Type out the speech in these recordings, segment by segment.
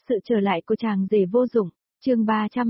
Sự trở lại của chàng rể vô dụng, chương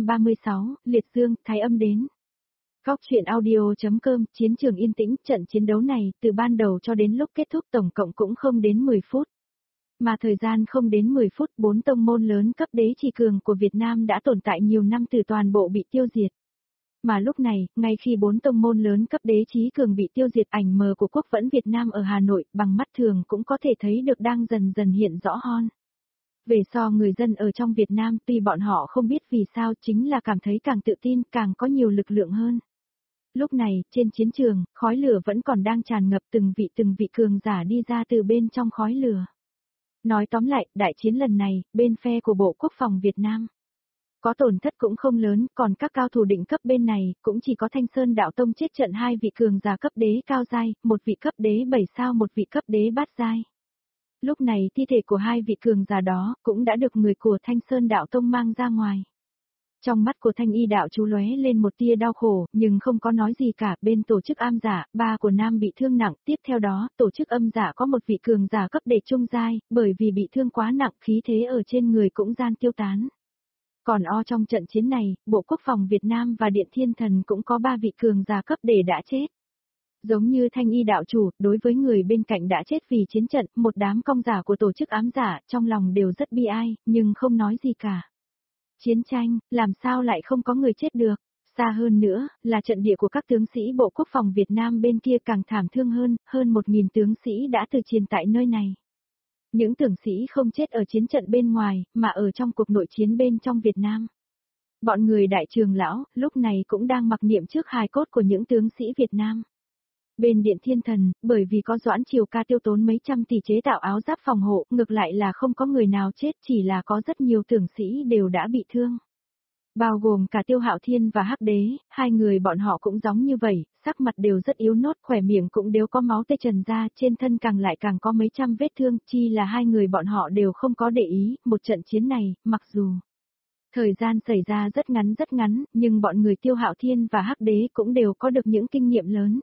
336, Liệt Dương, Thái Âm đến. Góc truyện audio.com, chiến trường yên tĩnh, trận chiến đấu này, từ ban đầu cho đến lúc kết thúc tổng cộng cũng không đến 10 phút. Mà thời gian không đến 10 phút, 4 tông môn lớn cấp đế trì cường của Việt Nam đã tồn tại nhiều năm từ toàn bộ bị tiêu diệt. Mà lúc này, ngay khi 4 tông môn lớn cấp đế chí cường bị tiêu diệt, ảnh mờ của quốc vẫn Việt Nam ở Hà Nội, bằng mắt thường cũng có thể thấy được đang dần dần hiện rõ hơn. Về so người dân ở trong Việt Nam, tuy bọn họ không biết vì sao, chính là cảm thấy càng tự tin, càng có nhiều lực lượng hơn. Lúc này, trên chiến trường, khói lửa vẫn còn đang tràn ngập, từng vị cường giả đi ra từ bên trong khói lửa. Nói tóm lại, đại chiến lần này, bên phe của Bộ Quốc phòng Việt Nam có tổn thất cũng không lớn, còn các cao thủ định cấp bên này, cũng chỉ có Thanh Sơn Đạo Tông chết trận 2 vị cường giả cấp đế cao giai, một vị cấp đế 7 sao, một vị cấp đế bát giai. Lúc này thi thể của 2 vị cường giả đó, cũng đã được người của Thanh Sơn Đạo Tông mang ra ngoài. Trong mắt của Thanh Y đạo chú lóe lên một tia đau khổ, nhưng không có nói gì cả. Bên tổ chức Am giả, 3 của Nam bị thương nặng, tiếp theo đó, tổ chức Âm giả có một vị cường giả cấp đế trung giai, bởi vì bị thương quá nặng, khí thế ở trên người cũng gian tiêu tán. Còn trong trận chiến này, Bộ Quốc phòng Việt Nam và Điện Thiên Thần cũng có 3 vị cường giả cấp đế đã chết. Giống như Thanh Y đạo chủ, đối với người bên cạnh đã chết vì chiến trận, một đám công giả của tổ chức Ám giả, trong lòng đều rất bi ai, nhưng không nói gì cả. Chiến tranh, làm sao lại không có người chết được? Xa hơn nữa, là trận địa của các tướng sĩ Bộ Quốc phòng Việt Nam bên kia càng thảm thương hơn 1.000 tướng sĩ đã từ chiến tại nơi này. Những tướng sĩ không chết ở chiến trận bên ngoài, mà ở trong cuộc nội chiến bên trong Việt Nam. Bọn người đại trường lão, lúc này cũng đang mặc niệm trước hài cốt của những tướng sĩ Việt Nam. Bên Điện Thiên Thần, bởi vì có Doãn Triều Ca tiêu tốn mấy trăm tỷ chế tạo áo giáp phòng hộ, ngược lại là không có người nào chết, chỉ là có rất nhiều tướng sĩ đều đã bị thương. Bao gồm cả Tiêu Hạo Thiên và Hắc Đế, 2 người bọn họ cũng giống như vậy, sắc mặt đều rất yếu nốt, khỏe miệng cũng đều có máu tê trần ra, trên thân càng có mấy trăm vết thương, chi là 2 người bọn họ đều không có để ý, một trận chiến này, mặc dù thời gian xảy ra rất ngắn, nhưng bọn người Tiêu Hạo Thiên và Hắc Đế cũng đều có được những kinh nghiệm lớn.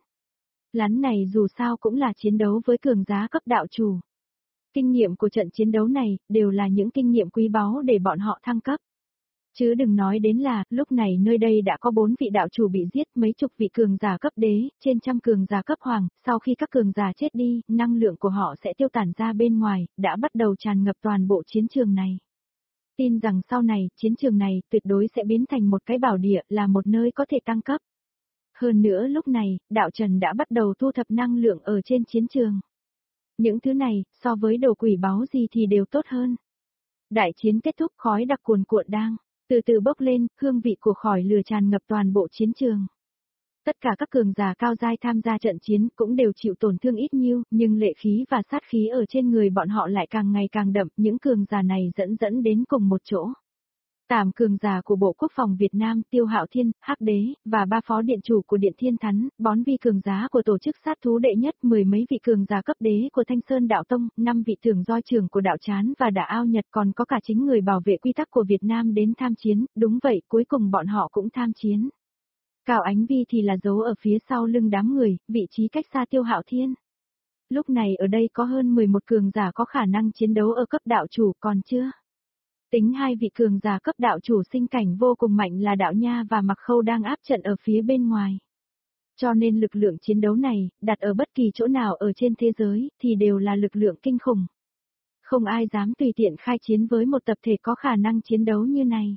Lắn này dù sao cũng là chiến đấu với cường giá cấp đạo chủ. Kinh nghiệm của trận chiến đấu này, đều là những kinh nghiệm quý báu để bọn họ thăng cấp. Chứ đừng nói đến là, lúc này nơi đây đã có 4 vị đạo chủ bị giết, mấy chục vị cường giả cấp đế, trên trăm cường giả cấp hoàng, sau khi các cường giả chết đi, năng lượng của họ sẽ tiêu tản ra bên ngoài, đã bắt đầu tràn ngập toàn bộ chiến trường này. Tin rằng sau này, chiến trường này, tuyệt đối sẽ biến thành một cái bảo địa, là một nơi có thể tăng cấp. Hơn nữa lúc này, đạo trần đã bắt đầu thu thập năng lượng ở trên chiến trường. Những thứ này, so với đồ quỷ báu gì thì đều tốt hơn. Đại chiến kết thúc, khói đặc cuồn cuộn đang từ từ bốc lên, hương vị của khói lửa tràn ngập toàn bộ chiến trường. Tất cả các cường giả cao giai tham gia trận chiến cũng đều chịu tổn thương ít nhiêu, nhưng lệ khí và sát khí ở trên người bọn họ lại càng ngày càng đậm, những cường giả này dẫn đến cùng một chỗ. Tam cường giả của Bộ Quốc phòng Việt Nam, Tiêu Hạo Thiên, Hắc Đế, và 3 phó điện chủ của Điện Thiên Thánh, 4 vị cường giả của tổ chức sát thú đệ nhất, 10 mấy vị cường giả cấp đế của Thanh Sơn Đạo Tông, 5 vị tưởng doi trưởng của Đạo Chán và Đả Ao Nhật, còn có cả chính người bảo vệ quy tắc của Việt Nam đến tham chiến, đúng vậy, cuối cùng bọn họ cũng tham chiến. Cao Ánh Vi thì là giấu ở phía sau lưng đám người, vị trí cách xa Tiêu Hạo Thiên. Lúc này ở đây có hơn 11 cường giả có khả năng chiến đấu ở cấp đạo chủ, còn chưa? Tính 2 vị cường giả cấp đạo chủ sinh cảnh vô cùng mạnh là Đạo Nha và Mặc Khâu đang áp trận ở phía bên ngoài. Cho nên lực lượng chiến đấu này, đặt ở bất kỳ chỗ nào ở trên thế giới, thì đều là lực lượng kinh khủng. Không ai dám tùy tiện khai chiến với một tập thể có khả năng chiến đấu như này.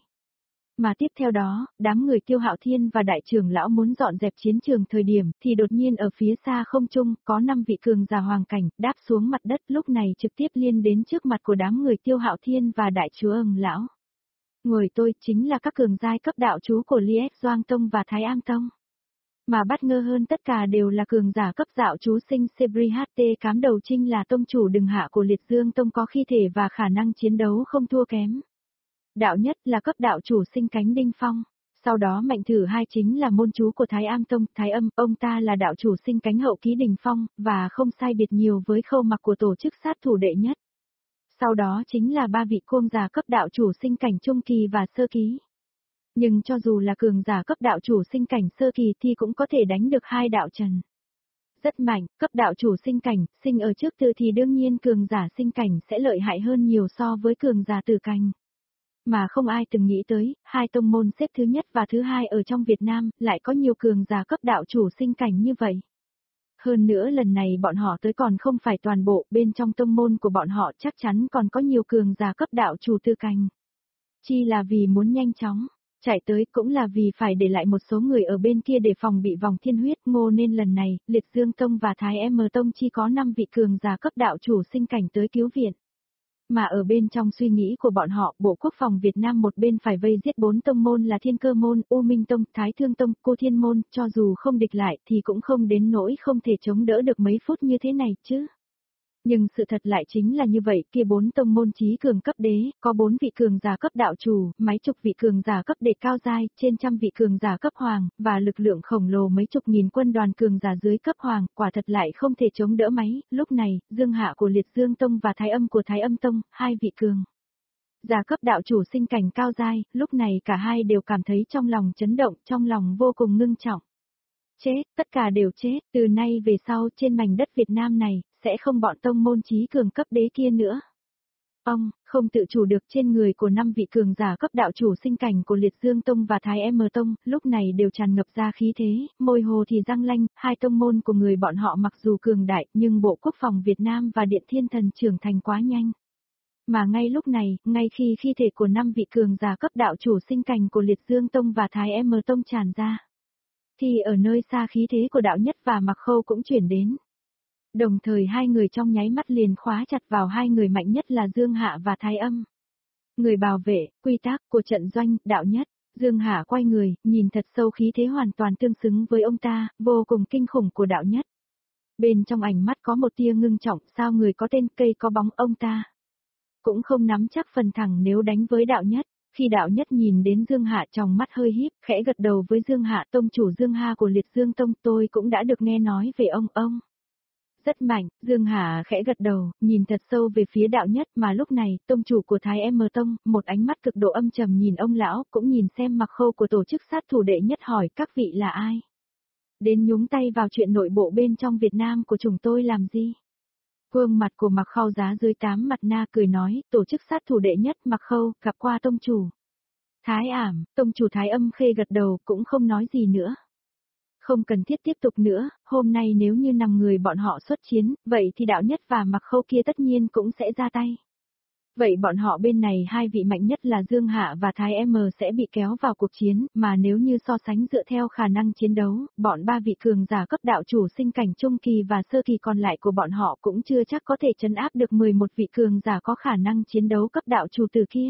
Mà tiếp theo đó, đám người Tiêu Hạo Thiên và đại trưởng lão muốn dọn dẹp chiến trường thời điểm, thì đột nhiên ở phía xa không trung, có 5 vị cường giả hoàng cảnh, đáp xuống mặt đất, lúc này trực tiếp liên đến trước mặt của đám người Tiêu Hạo Thiên và đại chúa Ưng lão. Người tôi, chính là các cường giai cấp đạo chú của Liet Doang Tông và Thái Am Tông. Mà bất ngờ hơn tất cả đều là cường giả cấp đạo chú sinh Sebrihat Cám Đầu Trinh là tông chủ đừng hạ của Liệt Dương Tông, có khí thể và khả năng chiến đấu không thua kém. Đạo nhất là cấp đạo chủ sinh Cánh Đinh Phong, sau đó Mạnh Thử Hai chính là môn chú của Thái Am Tông, Thái Âm, ông ta là đạo chủ sinh Cánh Hậu Ký Đình Phong, và không sai biệt nhiều với Khâu Mặc của tổ chức sát thủ đệ nhất. Sau đó chính là 3 vị cường giả cấp đạo chủ sinh cảnh trung kỳ và sơ ký. Nhưng cho dù là cường giả cấp đạo chủ sinh cảnh sơ kỳ thì cũng có thể đánh được 2 đạo trần. Rất mạnh, cấp đạo chủ sinh cảnh, sinh ở trước tư thì đương nhiên cường giả sinh cảnh sẽ lợi hại hơn nhiều so với cường giả tử cảnh. Mà không ai từng nghĩ tới, hai tông môn xếp thứ nhất và thứ hai ở trong Việt Nam, lại có nhiều cường giả cấp đạo chủ sinh cảnh như vậy. Hơn nữa lần này bọn họ tới còn không phải toàn bộ, bên trong tông môn của bọn họ chắc chắn còn có nhiều cường giả cấp đạo chủ tư cảnh. Chi là vì muốn nhanh chóng chạy tới, cũng là vì phải để lại một số người ở bên kia để phòng bị vòng thiên huyết ngô, nên lần này, Liệt Dương Tông và Thái M Tông chỉ có 5 vị cường giả cấp đạo chủ sinh cảnh tới cứu viện. Mà ở bên trong suy nghĩ của bọn họ, Bộ Quốc phòng Việt Nam một bên phải vây giết 4 tông môn là Thiên Cơ Môn, U Minh Tông, Thái Thương Tông, Cô Thiên Môn, cho dù không địch lại thì cũng không đến nỗi không thể chống đỡ được mấy phút như thế này chứ. Nhưng sự thật lại chính là như vậy, kia 4 tông môn chí cường cấp đế, có 4 vị cường giả cấp đạo chủ, mấy chục vị cường giả cấp đệ cao giai, trên trăm vị cường giả cấp hoàng, và lực lượng khổng lồ mấy chục nghìn quân đoàn cường giả dưới cấp hoàng, quả thật lại không thể chống đỡ mấy. Lúc này, Dương Hạ của Liệt Dương Tông và Thái Âm của Thái Âm Tông, hai vị cường giả cấp đạo chủ sinh cảnh cao giai, lúc này cả hai đều cảm thấy trong lòng chấn động, trong lòng vô cùng ngưng trọng. Chết, tất cả đều chết, từ nay về sau trên mảnh đất Việt Nam này, sẽ không bọn tông môn chí cường cấp đế kia nữa. Ông, không tự chủ được trên người của 5 vị cường giả cấp đạo chủ sinh cảnh của Liệt Dương Tông và Thái M Tông, lúc này đều tràn ngập ra khí thế, môi hồ thì răng lanh, hai tông môn của người bọn họ mặc dù cường đại, nhưng Bộ Quốc phòng Việt Nam và Điện Thiên Thần trưởng thành quá nhanh. Mà ngay lúc này, ngay khi khí thể của 5 vị cường giả cấp đạo chủ sinh cảnh của Liệt Dương Tông và Thái M Tông tràn ra, thì ở nơi xa khí thế của đạo nhất và Mặc Khâu cũng chuyển đến. Đồng thời hai người trong nháy mắt liền khóa chặt vào hai người mạnh nhất là Dương Hạ và Thái Âm. Người bảo vệ, quy tắc của trận doanh, đạo nhất. Dương Hạ quay người, nhìn thật sâu khí thế hoàn toàn tương xứng với ông ta, vô cùng kinh khủng của đạo nhất. Bên trong ánh mắt có một tia ngưng trọng, sao người có tên cây có bóng ông ta cũng không nắm chắc phần thẳng nếu đánh với đạo nhất. Khi đạo nhất nhìn đến Dương Hạ trong mắt hơi híp, khẽ gật đầu với Dương Hạ, tông chủ Dương Hạ của Liệt Dương Tông, tôi cũng đã được nghe nói về ông. Rất mạnh, Dương Hạ khẽ gật đầu, nhìn thật sâu về phía đạo nhất, mà lúc này, tông chủ của Thái M Tông, một ánh mắt cực độ âm trầm nhìn ông lão, cũng nhìn xem Mặc Khâu của tổ chức sát thủ đệ nhất, hỏi các vị là ai? Đến nhúng tay vào chuyện nội bộ bên trong Việt Nam của chúng tôi làm gì? Gương mặt của Mặc Khâu giá dưới 8 mặt na cười nói, tổ chức sát thủ đệ nhất Mặc Khâu, gặp qua tông chủ. Thái Ảm, tông chủ Thái Âm Khê gật đầu, cũng không nói gì nữa. Không cần thiết tiếp tục nữa, hôm nay nếu như 5 người bọn họ xuất chiến, vậy thì đạo nhất và Mặc Khâu kia tất nhiên cũng sẽ ra tay. Vậy bọn họ bên này hai vị mạnh nhất là Dương Hạ và Thái M sẽ bị kéo vào cuộc chiến, mà nếu như so sánh dựa theo khả năng chiến đấu, bọn ba vị cường giả cấp đạo chủ sinh cảnh trung kỳ và sơ kỳ còn lại của bọn họ cũng chưa chắc có thể trấn áp được 11 vị cường giả có khả năng chiến đấu cấp đạo chủ từ kia.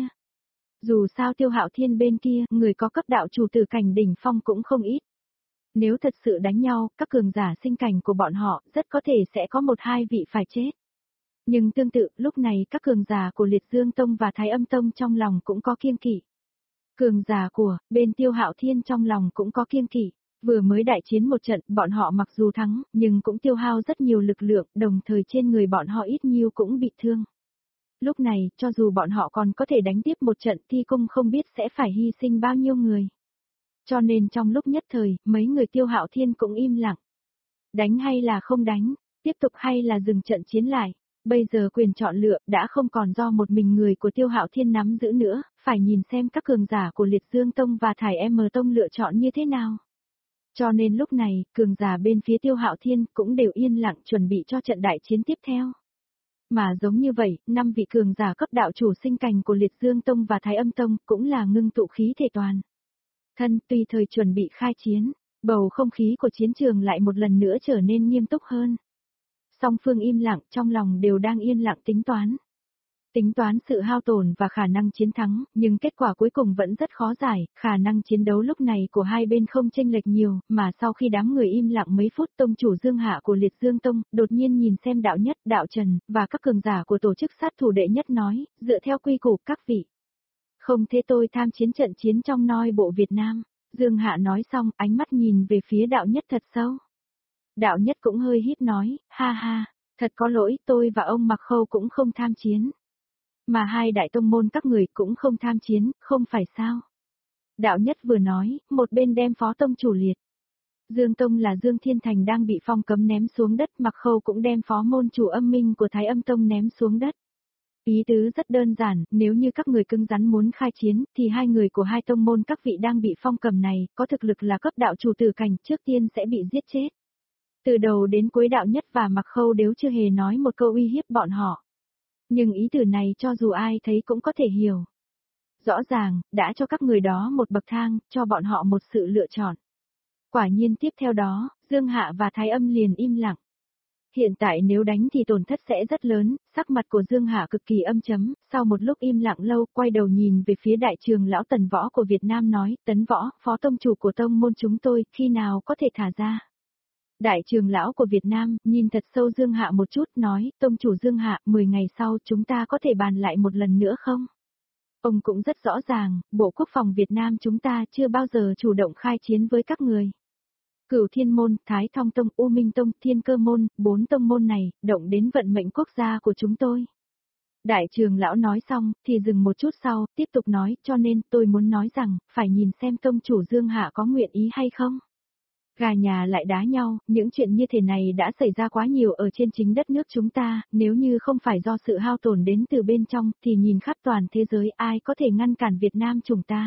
Dù sao Tiêu Hạo Thiên bên kia, người có cấp đạo chủ từ cảnh đỉnh phong cũng không ít. Nếu thật sự đánh nhau, các cường giả sinh cảnh của bọn họ rất có thể sẽ có 1-2 vị phải chết. Nhưng tương tự, lúc này các cường giả của Liệt Dương Tông và Thái Âm Tông trong lòng cũng có kiêng kỵ. Cường giả của bên Tiêu Hạo Thiên trong lòng cũng có kiêng kỵ. Vừa mới đại chiến một trận, bọn họ mặc dù thắng, nhưng cũng tiêu hao rất nhiều lực lượng, đồng thời trên người bọn họ ít nhiều cũng bị thương. Lúc này, cho dù bọn họ còn có thể đánh tiếp một trận thì cũng không biết sẽ phải hy sinh bao nhiêu người. Cho nên trong lúc nhất thời, mấy người Tiêu Hạo Thiên cũng im lặng. Đánh hay là không đánh, tiếp tục hay là dừng trận chiến lại. Bây giờ quyền chọn lựa đã không còn do một mình người của Tiêu Hạo Thiên nắm giữ nữa, phải nhìn xem các cường giả của Liệt Dương Tông và Thái M Tông lựa chọn như thế nào. Cho nên lúc này, cường giả bên phía Tiêu Hạo Thiên cũng đều yên lặng chuẩn bị cho trận đại chiến tiếp theo. Mà giống như vậy, 5 vị cường giả cấp đạo chủ sinh cảnh của Liệt Dương Tông và Thái Âm Tông cũng là ngưng tụ khí thể toàn thân, tùy thời chuẩn bị khai chiến, bầu không khí của chiến trường lại một lần nữa trở nên nghiêm túc hơn. Song phương im lặng, trong lòng đều đang yên lặng tính toán. Tính toán sự hao tổn và khả năng chiến thắng, nhưng kết quả cuối cùng vẫn rất khó giải, khả năng chiến đấu lúc này của hai bên không chênh lệch nhiều, mà sau khi đám người im lặng mấy phút, tông chủ Dương Hạ của Liệt Dương Tông, đột nhiên nhìn xem đạo nhất, đạo Trần, và các cường giả của tổ chức sát thủ đệ nhất nói, dựa theo quy củ các vị. Không thế tôi tham chiến trận chiến trong nội bộ Việt Nam. Dương Hạ nói xong, ánh mắt nhìn về phía đạo nhất thật sâu. Đạo nhất cũng hơi híp nói, ha ha, thật có lỗi, tôi và ông Mặc Khâu cũng không tham chiến. Mà hai đại tông môn các người cũng không tham chiến, không phải sao? Đạo nhất vừa nói, một bên đem phó tông chủ Liệt Dương Tông là Dương Thiên Thành đang bị phong cấm ném xuống đất, Mặc Khâu cũng đem phó môn chủ Âm Minh của Thái Âm Tông ném xuống đất. Ý tứ rất đơn giản, nếu như các người cứng rắn muốn khai chiến, thì hai người của hai tông môn các vị đang bị phong cầm này, có thực lực là cấp đạo chủ tử cảnh, trước tiên sẽ bị giết chết. Từ đầu đến cuối đạo nhất và Mặc Khâu đều chưa hề nói một câu uy hiếp bọn họ. Nhưng ý từ này cho dù ai thấy cũng có thể hiểu. Rõ ràng, đã cho các người đó một bậc thang, cho bọn họ một sự lựa chọn. Quả nhiên tiếp theo đó, Dương Hạ và Thái Âm liền im lặng. Hiện tại nếu đánh thì tổn thất sẽ rất lớn, sắc mặt của Dương Hạ cực kỳ âm chấm, sau một lúc im lặng lâu quay đầu nhìn về phía đại trường lão Tần Võ của Việt Nam nói, Tấn Võ, phó tông chủ của tông môn chúng tôi, khi nào có thể thả ra. Đại trường lão của Việt Nam, nhìn thật sâu Dương Hạ một chút, nói, tông chủ Dương Hạ, 10 ngày sau chúng ta có thể bàn lại một lần nữa không? Ông cũng rất rõ ràng, Bộ Quốc phòng Việt Nam chúng ta chưa bao giờ chủ động khai chiến với các người. Cửu Thiên Môn, Thái Thông Tông, U Minh Tông, Thiên Cơ Môn, 4 tông môn này, động đến vận mệnh quốc gia của chúng tôi. Đại trường lão nói xong, thì dừng một chút sau, tiếp tục nói, cho nên tôi muốn nói rằng, phải nhìn xem tông chủ Dương Hạ có nguyện ý hay không. Gà nhà lại đá nhau, những chuyện như thế này đã xảy ra quá nhiều ở trên chính đất nước chúng ta, nếu như không phải do sự hao tổn đến từ bên trong, thì nhìn khắp toàn thế giới ai có thể ngăn cản Việt Nam chúng ta.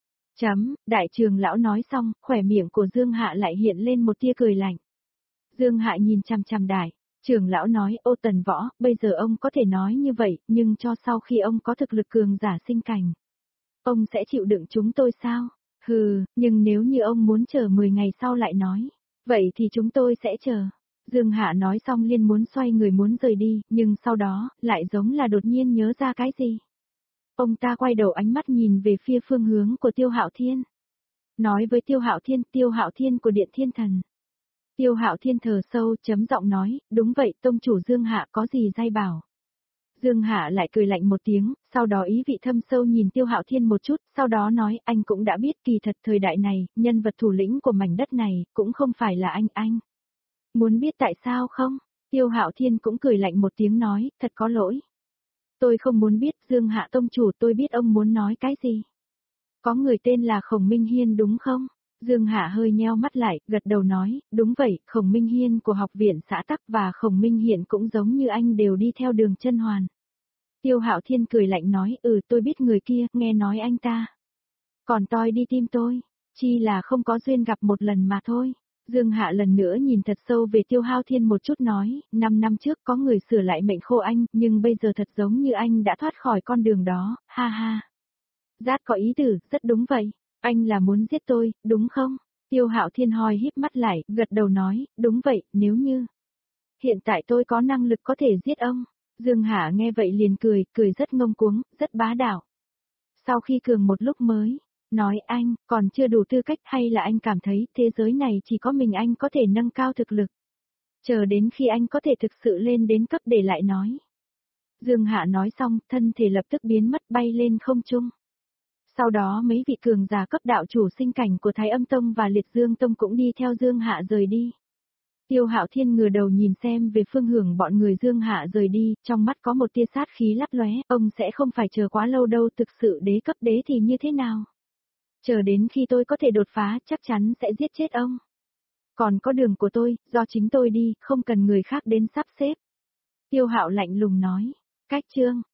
Đại trường lão nói xong, khỏe miệng của Dương Hạ lại hiện lên một tia cười lạnh. Dương Hạ nhìn chằm chằm đại trường lão nói, ô Tần Võ, bây giờ ông có thể nói như vậy, nhưng cho sau khi ông có thực lực cường giả sinh cảnh. Ông sẽ chịu đựng chúng tôi sao? Hừ, nhưng nếu như ông muốn chờ 10 ngày sau lại nói, vậy thì chúng tôi sẽ chờ. Dương Hạ nói xong liền muốn xoay người muốn rời đi, nhưng sau đó, lại giống là đột nhiên nhớ ra cái gì. Ông ta quay đầu ánh mắt nhìn về phía phương hướng của Tiêu Hạo Thiên. Nói với Tiêu Hạo Thiên của Điện Thiên Thần. Tiêu Hạo Thiên thở sâu chấm giọng nói, đúng vậy tông chủ Dương Hạ có gì dai bảo. Dương Hạ lại cười lạnh một tiếng, sau đó ý vị thâm sâu nhìn Tiêu Hạo Thiên một chút, sau đó nói anh cũng đã biết kỳ thật thời đại này, nhân vật thủ lĩnh của mảnh đất này, cũng không phải là anh. Muốn biết tại sao không? Tiêu Hạo Thiên cũng cười lạnh một tiếng nói, thật có lỗi. Tôi không muốn biết Dương Hạ tông chủ tôi biết ông muốn nói cái gì. Có người tên là Khổng Minh Hiên đúng không? Dương Hạ hơi nheo mắt lại, gật đầu nói, đúng vậy, Khổng Minh Hiên của học viện xã Tắc và Khổng Minh Hiện cũng giống như anh đều đi theo đường chân hoàn. Tiêu Hạo Thiên cười lạnh nói, tôi biết người kia, nghe nói anh ta. Còn tôi đi tìm tôi, chi là không có duyên gặp một lần mà thôi. Dương Hạ lần nữa nhìn thật sâu về Tiêu Hạo Thiên một chút nói, 5 năm trước có người sửa lại mệnh khô anh, nhưng bây giờ thật giống như anh đã thoát khỏi con đường đó, ha ha. Giác có ý tử, rất đúng vậy. Anh là muốn giết tôi, đúng không? Tiêu Hạo Thiên hoi híp mắt lại, gật đầu nói, đúng vậy, nếu như. Hiện tại tôi có năng lực có thể giết ông. Dương Hạ nghe vậy liền cười rất ngông cuống, rất bá đạo. Sau khi cường một lúc mới, nói anh, còn chưa đủ tư cách hay là anh cảm thấy thế giới này chỉ có mình anh có thể nâng cao thực lực. Chờ đến khi anh có thể thực sự lên đến cấp để lại nói. Dương Hạ nói xong, thân thể lập tức biến mất bay lên không trung. Sau đó mấy vị cường giả cấp đạo chủ sinh cảnh của Thái Âm Tông và Liệt Dương Tông cũng đi theo Dương Hạ rời đi. Tiêu Hạo Thiên ngửa đầu nhìn xem về phương hướng bọn người Dương Hạ rời đi, trong mắt có một tia sát khí lấp lóe, ông sẽ không phải chờ quá lâu đâu, thực sự đế cấp đế thì như thế nào? Chờ đến khi tôi có thể đột phá, chắc chắn sẽ giết chết ông. Còn có đường của tôi, do chính tôi đi, không cần người khác đến sắp xếp. Tiêu Hạo lạnh lùng nói, cách chương